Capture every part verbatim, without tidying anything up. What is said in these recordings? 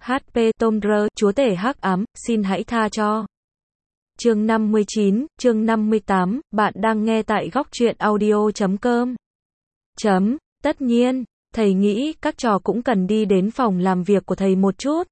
hát pê Tom Rơ, chúa tể hắc ám, xin hãy tha cho. Chương năm mươi chín, chương năm mươi tám, bạn đang nghe tại góc truyện audio chấm com. Chấm, tất nhiên, thầy nghĩ các trò cũng cần đi đến phòng làm việc của thầy một chút.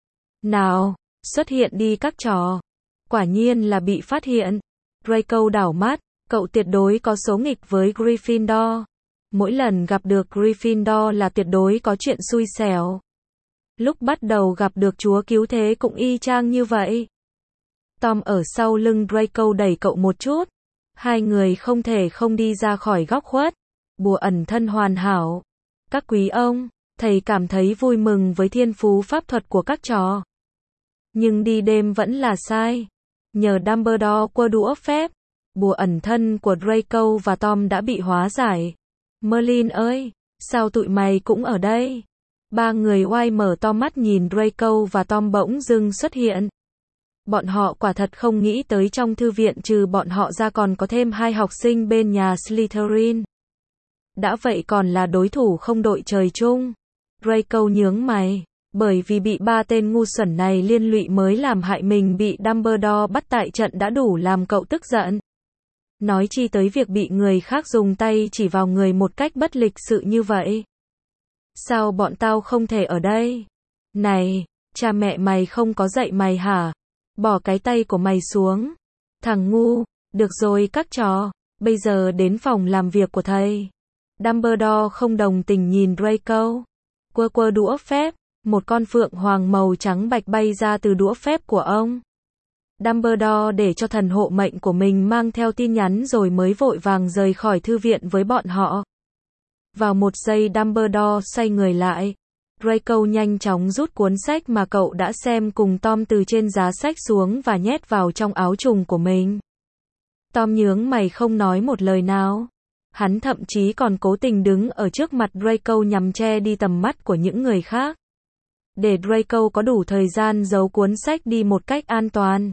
Nào, xuất hiện đi các trò. Quả nhiên là bị phát hiện. Draco đảo mắt, cậu tuyệt đối có số nghịch với Gryffindor. Mỗi lần gặp được Gryffindor là tuyệt đối có chuyện xui xẻo. Lúc bắt đầu gặp được chúa cứu thế cũng y chang như vậy. Tom ở sau lưng Draco đẩy cậu một chút. Hai người không thể không đi ra khỏi góc khuất. Bùa ẩn thân hoàn hảo. Các quý ông, thầy cảm thấy vui mừng với thiên phú pháp thuật của các trò. Nhưng đi đêm vẫn là sai. Nhờ Dumbledore qua đũa phép, bùa ẩn thân của Draco và Tom đã bị hóa giải. Merlin ơi, sao tụi mày cũng ở đây? Ba người oai mở to mắt nhìn Draco và Tom bỗng dưng xuất hiện. Bọn họ quả thật không nghĩ tới trong thư viện trừ bọn họ ra còn có thêm hai học sinh bên nhà Slytherin. Đã vậy còn là đối thủ không đội trời chung. Draco nhướng mày, bởi vì bị ba tên ngu xuẩn này liên lụy mới làm hại mình bị Dumbledore bắt tại trận đã đủ làm cậu tức giận. Nói chi tới việc bị người khác dùng tay chỉ vào người một cách bất lịch sự như vậy. Sao bọn tao không thể ở đây? Này, cha mẹ mày không có dạy mày hả? Bỏ cái tay của mày xuống. Thằng ngu, được rồi các trò, bây giờ đến phòng làm việc của thầy. Dumbledore không đồng tình nhìn Draco. Quơ quơ đũa phép, một con phượng hoàng màu trắng bạch bay ra từ đũa phép của ông. Dumbledore để cho thần hộ mệnh của mình mang theo tin nhắn rồi mới vội vàng rời khỏi thư viện với bọn họ. Vào một giây Dumbledore xoay người lại. Draco nhanh chóng rút cuốn sách mà cậu đã xem cùng Tom từ trên giá sách xuống và nhét vào trong áo trùng của mình. Tom nhướng mày không nói một lời nào. Hắn thậm chí còn cố tình đứng ở trước mặt Draco nhằm che đi tầm mắt của những người khác. Để Draco có đủ thời gian giấu cuốn sách đi một cách an toàn.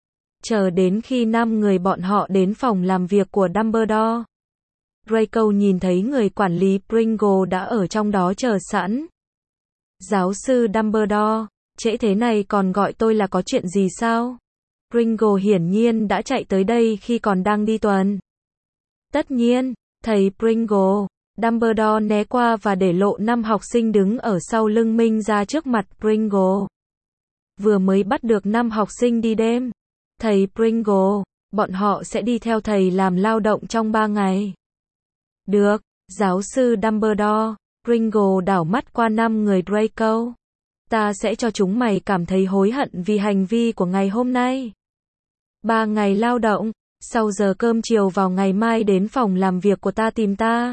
Chờ đến khi năm người bọn họ đến phòng làm việc của Dumbledore. Draco nhìn thấy người quản lý Pringle đã ở trong đó chờ sẵn. Giáo sư Dumbledore, trễ thế này còn gọi tôi là có chuyện gì sao? Pringle hiển nhiên đã chạy tới đây khi còn đang đi tuần. Tất nhiên, thầy Pringle. Dumbledore né qua và để lộ năm học sinh đứng ở sau lưng mình ra trước mặt Pringle. Vừa mới bắt được năm học sinh đi đêm. Thầy Pringle, bọn họ sẽ đi theo thầy làm lao động trong ba ngày. Được, giáo sư Dumbledore. Pringle đảo mắt qua năm người Draco. Ta sẽ cho chúng mày cảm thấy hối hận vì hành vi của ngày hôm nay. Ba ngày lao động, sau giờ cơm chiều vào ngày mai đến phòng làm việc của ta tìm ta.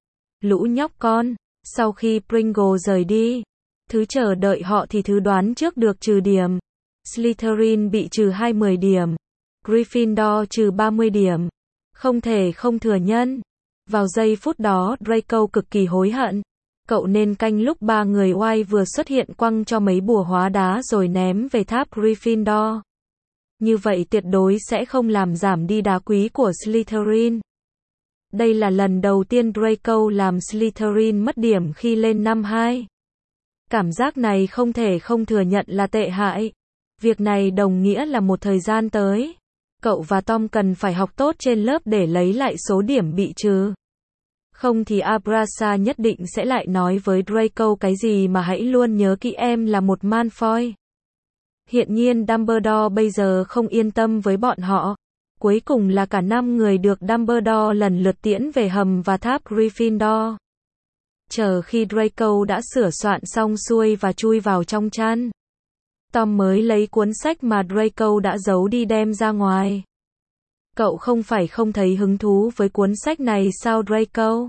Lũ nhóc con, sau khi Pringle rời đi, thứ chờ đợi họ thì thứ đoán trước được trừ điểm. Slytherin bị trừ hai mươi điểm. Gryffindor trừ ba mươi điểm. Không thể không thừa nhận. Vào giây phút đó Draco cực kỳ hối hận. Cậu nên canh lúc ba người oai vừa xuất hiện quăng cho mấy bùa hóa đá rồi ném về tháp Gryffindor. Như vậy tuyệt đối sẽ không làm giảm đi đá quý của Slytherin. Đây là lần đầu tiên Draco làm Slytherin mất điểm khi lên năm hai. Cảm giác này không thể không thừa nhận là tệ hại. Việc này đồng nghĩa là một thời gian tới, cậu và Tom cần phải học tốt trên lớp để lấy lại số điểm bị trừ. Không thì Abrasa nhất định sẽ lại nói với Draco cái gì mà hãy luôn nhớ kỹ em là một Malfoy. Hiện nhiên Dumbledore bây giờ không yên tâm với bọn họ. Cuối cùng là cả năm người được Dumbledore lần lượt tiễn về hầm và tháp Gryffindor. Chờ khi Draco đã sửa soạn xong xuôi và chui vào trong chăn, Tom mới lấy cuốn sách mà Draco đã giấu đi đem ra ngoài. Cậu không phải không thấy hứng thú với cuốn sách này sao Draco?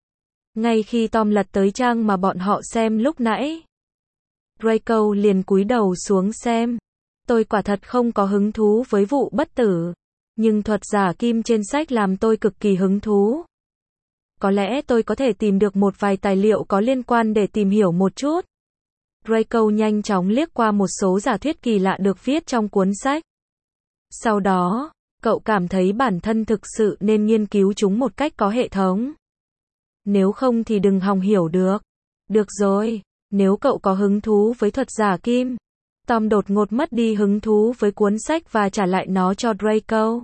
Ngay khi Tom lật tới trang mà bọn họ xem lúc nãy, Draco liền cúi đầu xuống xem. Tôi quả thật không có hứng thú với vụ bất tử, nhưng thuật giả kim trên sách làm tôi cực kỳ hứng thú. Có lẽ tôi có thể tìm được một vài tài liệu có liên quan để tìm hiểu một chút. Draco nhanh chóng liếc qua một số giả thuyết kỳ lạ được viết trong cuốn sách. Sau đó, cậu cảm thấy bản thân thực sự nên nghiên cứu chúng một cách có hệ thống. Nếu không thì đừng hòng hiểu được. Được rồi, Nếu cậu có hứng thú với thuật giả kim. Tom đột ngột mất đi hứng thú với cuốn sách và trả lại nó cho Draco.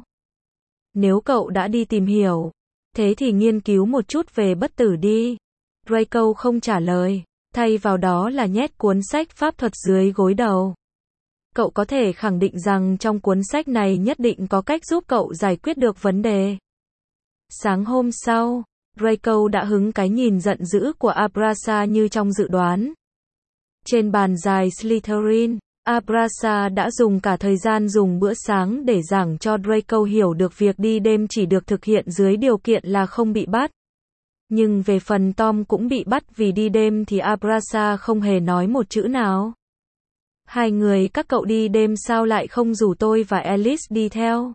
Nếu cậu đã đi tìm hiểu, thế thì nghiên cứu một chút về bất tử đi. Draco không trả lời, thay vào đó là nhét cuốn sách pháp thuật dưới gối đầu. Cậu có thể khẳng định rằng trong cuốn sách này nhất định có cách giúp cậu giải quyết được vấn đề. Sáng hôm sau, Draco đã hứng cái nhìn giận dữ của Abrasa như trong dự đoán. Trên bàn dài Slytherin, Abrasa đã dùng cả thời gian dùng bữa sáng để giảng cho Draco hiểu được việc đi đêm chỉ được thực hiện dưới điều kiện là không bị bắt. Nhưng về phần Tom cũng bị bắt vì đi đêm thì Abrasa không hề nói một chữ nào. Hai người các cậu đi đêm sao lại không rủ tôi và Alice đi theo?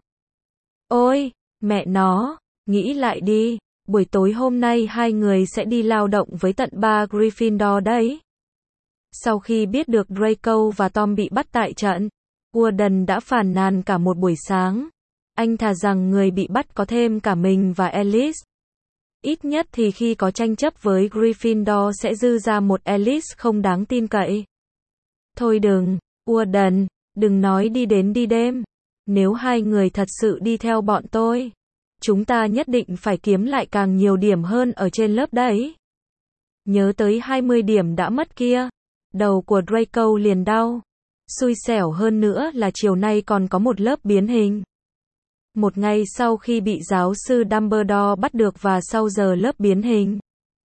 Ôi, mẹ nó, nghĩ lại đi, buổi tối hôm nay hai người sẽ đi lao động với tận ba Gryffindor đấy. Sau khi biết được Draco và Tom bị bắt tại trận, Warden đã phàn nàn cả một buổi sáng. Anh thà rằng người bị bắt có thêm cả mình và Alice. Ít nhất thì khi có tranh chấp với Gryffindor sẽ dư ra một Alice không đáng tin cậy. Thôi đừng, Warden, đừng nói đi đến đi đêm. Nếu hai người thật sự đi theo bọn tôi, chúng ta nhất định phải kiếm lại càng nhiều điểm hơn ở trên lớp đấy. Nhớ tới hai mươi điểm đã mất kia. Đầu của Draco liền đau. Xui xẻo hơn nữa là chiều nay còn có một lớp biến hình. Một ngày sau khi bị giáo sư Dumbledore bắt được và sau giờ lớp biến hình,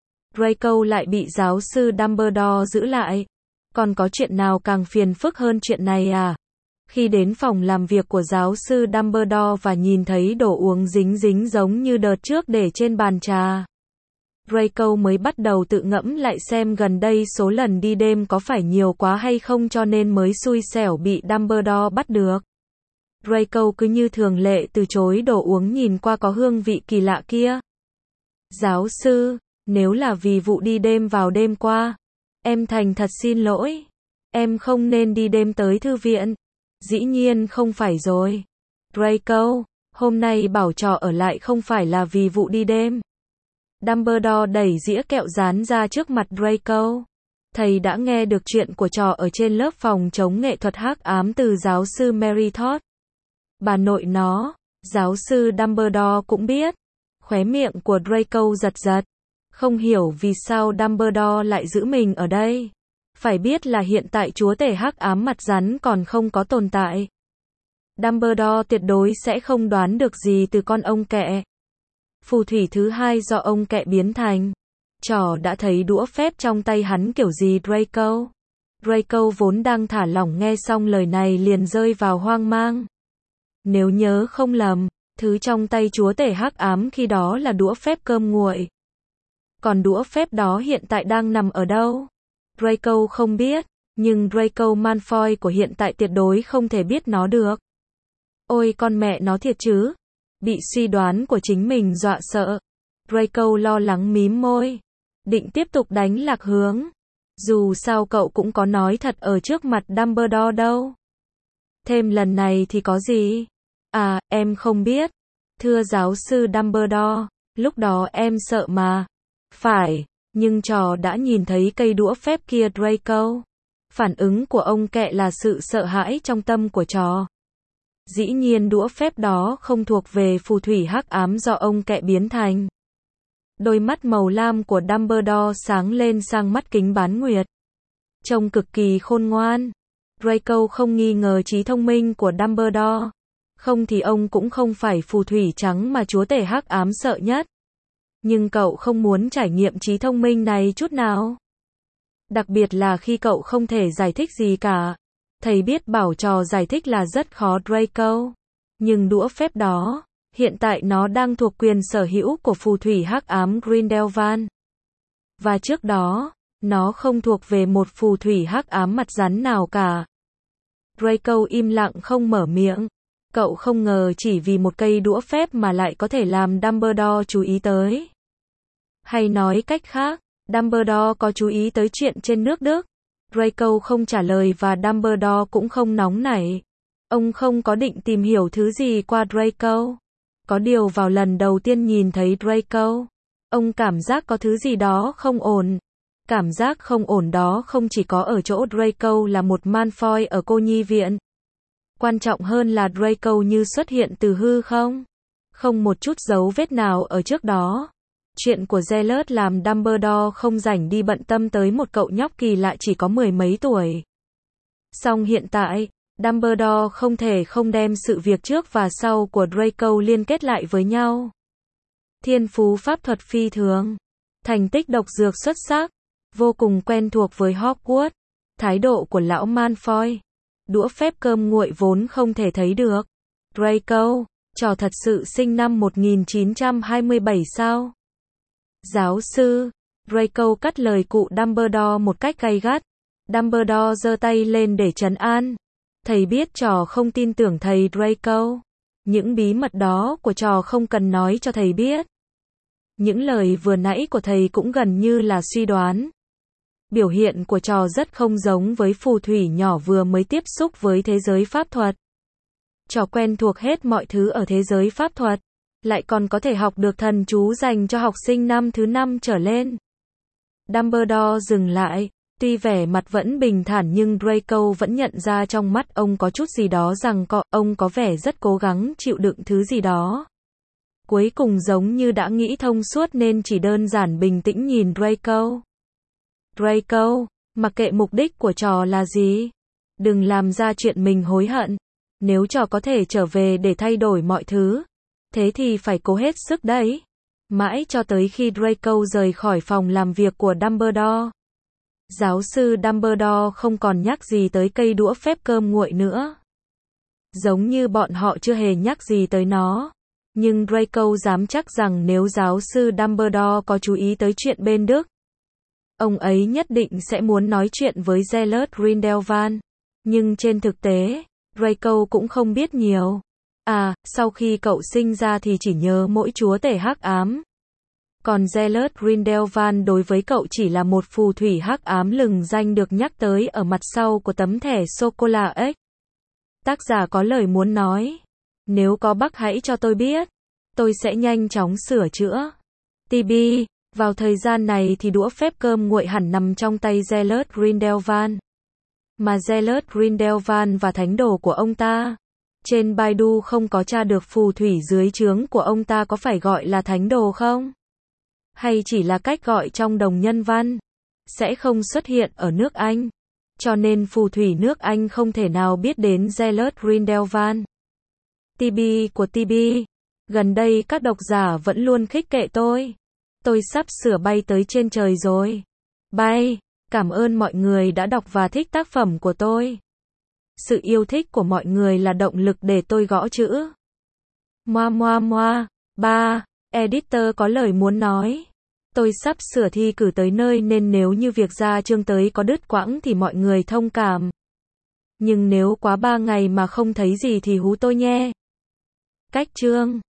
Draco lại bị giáo sư Dumbledore giữ lại. Còn có chuyện nào càng phiền phức hơn chuyện này à? Khi đến phòng làm việc của giáo sư Dumbledore và nhìn thấy đồ uống dính dính giống như đợt trước để trên bàn trà, Draco mới bắt đầu tự ngẫm lại xem gần đây số lần đi đêm có phải nhiều quá hay không cho nên mới xui xẻo bị Dumbledore bắt được. Draco cứ như thường lệ từ chối đồ uống nhìn qua có hương vị kỳ lạ kia. Giáo sư, nếu là vì vụ đi đêm vào đêm qua, em thành thật xin lỗi. Em không nên đi đêm tới thư viện. Dĩ nhiên không phải rồi. Draco, hôm nay bảo trò ở lại không phải là vì vụ đi đêm. Dumbledore đẩy dĩa kẹo rán ra trước mặt Draco. Thầy đã nghe được chuyện của trò ở trên lớp phòng chống nghệ thuật hắc ám từ giáo sư Meritot. Bà nội nó, giáo sư Dumbledore cũng biết. Khóe miệng của Draco giật giật. Không hiểu vì sao Dumbledore lại giữ mình ở đây. Phải biết là hiện tại chúa tể hắc ám mặt rắn còn không có tồn tại. Dumbledore tuyệt đối sẽ không đoán được gì từ con ông kẹ. Phù thủy thứ hai do ông kẹ biến thành. Trò đã thấy đũa phép trong tay hắn kiểu gì Draco? Draco vốn đang thả lỏng nghe xong lời này liền rơi vào hoang mang. Nếu nhớ không lầm, thứ trong tay chúa tể hắc ám khi đó là đũa phép cơm nguội. Còn đũa phép đó hiện tại đang nằm ở đâu? Draco không biết, nhưng Draco Malfoy của hiện tại tuyệt đối không thể biết nó được. Ôi con mẹ nó thiệt chứ? Bị suy đoán của chính mình dọa sợ. Draco lo lắng mím môi. Định tiếp tục đánh lạc hướng. Dù sao cậu cũng có nói thật ở trước mặt Dumbledore đâu. Thêm lần này thì có gì? À, em không biết. Thưa giáo sư Dumbledore, lúc đó em sợ mà. Phải, nhưng trò đã nhìn thấy cây đũa phép kia Draco. Phản ứng của ông kẹ là sự sợ hãi trong tâm của trò. Dĩ nhiên đũa phép đó không thuộc về phù thủy hắc ám do ông kẹ biến thành. Đôi mắt màu lam của Dumbledore sáng lên sang mắt kính bán nguyệt. Trông cực kỳ khôn ngoan. Draco không nghi ngờ trí thông minh của Dumbledore. Không thì ông cũng không phải phù thủy trắng mà chúa tể hắc ám sợ nhất. Nhưng cậu không muốn trải nghiệm trí thông minh này chút nào. Đặc biệt là khi cậu không thể giải thích gì cả. Thầy biết bảo trò giải thích là rất khó Draco. Nhưng đũa phép đó, hiện tại nó đang thuộc quyền sở hữu của phù thủy hắc ám Grindelwald. Và trước đó, nó không thuộc về một phù thủy hắc ám mặt rắn nào cả. Draco im lặng không mở miệng. Cậu không ngờ chỉ vì một cây đũa phép mà lại có thể làm Dumbledore chú ý tới. Hay nói cách khác, Dumbledore có chú ý tới chuyện trên nước Đức. Draco không trả lời và Dumbledore cũng không nóng nảy. Ông không có định tìm hiểu thứ gì qua Draco. Có điều vào lần đầu tiên nhìn thấy Draco, ông cảm giác có thứ gì đó không ổn. Cảm giác không ổn đó không chỉ có ở chỗ Draco là một Malfoy ở cô nhi viện. Quan trọng hơn là Draco như xuất hiện từ hư không. Không một chút dấu vết nào ở trước đó. Chuyện của Zealous làm Dumbledore không rảnh đi bận tâm tới một cậu nhóc kỳ lạ chỉ có mười mấy tuổi. Song hiện tại, Dumbledore không thể không đem sự việc trước và sau của Draco liên kết lại với nhau. Thiên phú pháp thuật phi thường, thành tích độc dược xuất sắc, vô cùng quen thuộc với Hogwarts, thái độ của lão Malfoy, đũa phép cơm nguội vốn không thể thấy được. Draco, trò thật sự sinh năm một nghìn chín trăm hai mươi bảy sao? Giáo sư, Draco cắt lời cụ Dumbledore một cách gay gắt. Dumbledore giơ tay lên để trấn an. Thầy biết trò không tin tưởng thầy Draco. Những bí mật đó của trò không cần nói cho thầy biết. Những lời vừa nãy của thầy cũng gần như là suy đoán. Biểu hiện của trò rất không giống với phù thủy nhỏ vừa mới tiếp xúc với thế giới pháp thuật. Trò quen thuộc hết mọi thứ ở thế giới pháp thuật, lại còn có thể học được thần chú dành cho học sinh năm thứ năm trở lên. Dumbledore dừng lại, tuy vẻ mặt vẫn bình thản nhưng Draco vẫn nhận ra trong mắt ông có chút gì đó rằng có, ông có vẻ rất cố gắng chịu đựng thứ gì đó. Cuối cùng giống như đã nghĩ thông suốt nên chỉ đơn giản bình tĩnh nhìn Draco. Draco, mặc kệ mục đích của trò là gì, đừng làm ra chuyện mình hối hận. Nếu trò có thể trở về để thay đổi mọi thứ, thế thì phải cố hết sức đấy. Mãi cho tới khi Draco rời khỏi phòng làm việc của Dumbledore. Giáo sư Dumbledore không còn nhắc gì tới cây đũa phép cơm nguội nữa. Giống như bọn họ chưa hề nhắc gì tới nó. Nhưng Draco dám chắc rằng nếu giáo sư Dumbledore có chú ý tới chuyện bên Đức, ông ấy nhất định sẽ muốn nói chuyện với Zealous Grindelwald. Nhưng trên thực tế, Draco cũng không biết nhiều. À, sau khi cậu sinh ra thì chỉ nhớ mỗi chúa tể hắc ám. Còn Zealous Grindelwald đối với cậu chỉ là một phù thủy hắc ám lừng danh được nhắc tới ở mặt sau của tấm thẻ sô-cô-la X. Tác giả có lời muốn nói. Nếu có bug hãy cho tôi biết. Tôi sẽ nhanh chóng sửa chữa. tê bê, vào thời gian này thì đũa phép cơm nguội hẳn nằm trong tay Zealous Grindelwald. Mà Zealous Grindelwald và thánh đồ của ông ta. Trên Baidu không có tra được phù thủy dưới trướng của ông ta có phải gọi là thánh đồ không? Hay chỉ là cách gọi trong đồng nhân văn? Sẽ không xuất hiện ở nước Anh. Cho nên phù thủy nước Anh không thể nào biết đến Zealous Grindelwald. tê bê của tê bê. Gần đây các độc giả vẫn luôn khích kệ tôi. Tôi sắp sửa bay tới trên trời rồi. Bay. Cảm ơn mọi người đã đọc và thích tác phẩm của tôi. Sự yêu thích của mọi người là động lực để tôi gõ chữ. Moa moa moa. Ba. Editor có lời muốn nói. Tôi sắp sửa thi cử tới nơi nên nếu như việc ra chương tới có đứt quãng thì mọi người thông cảm. Nhưng nếu quá ba ngày mà không thấy gì thì hú tôi nhé. Cách chương.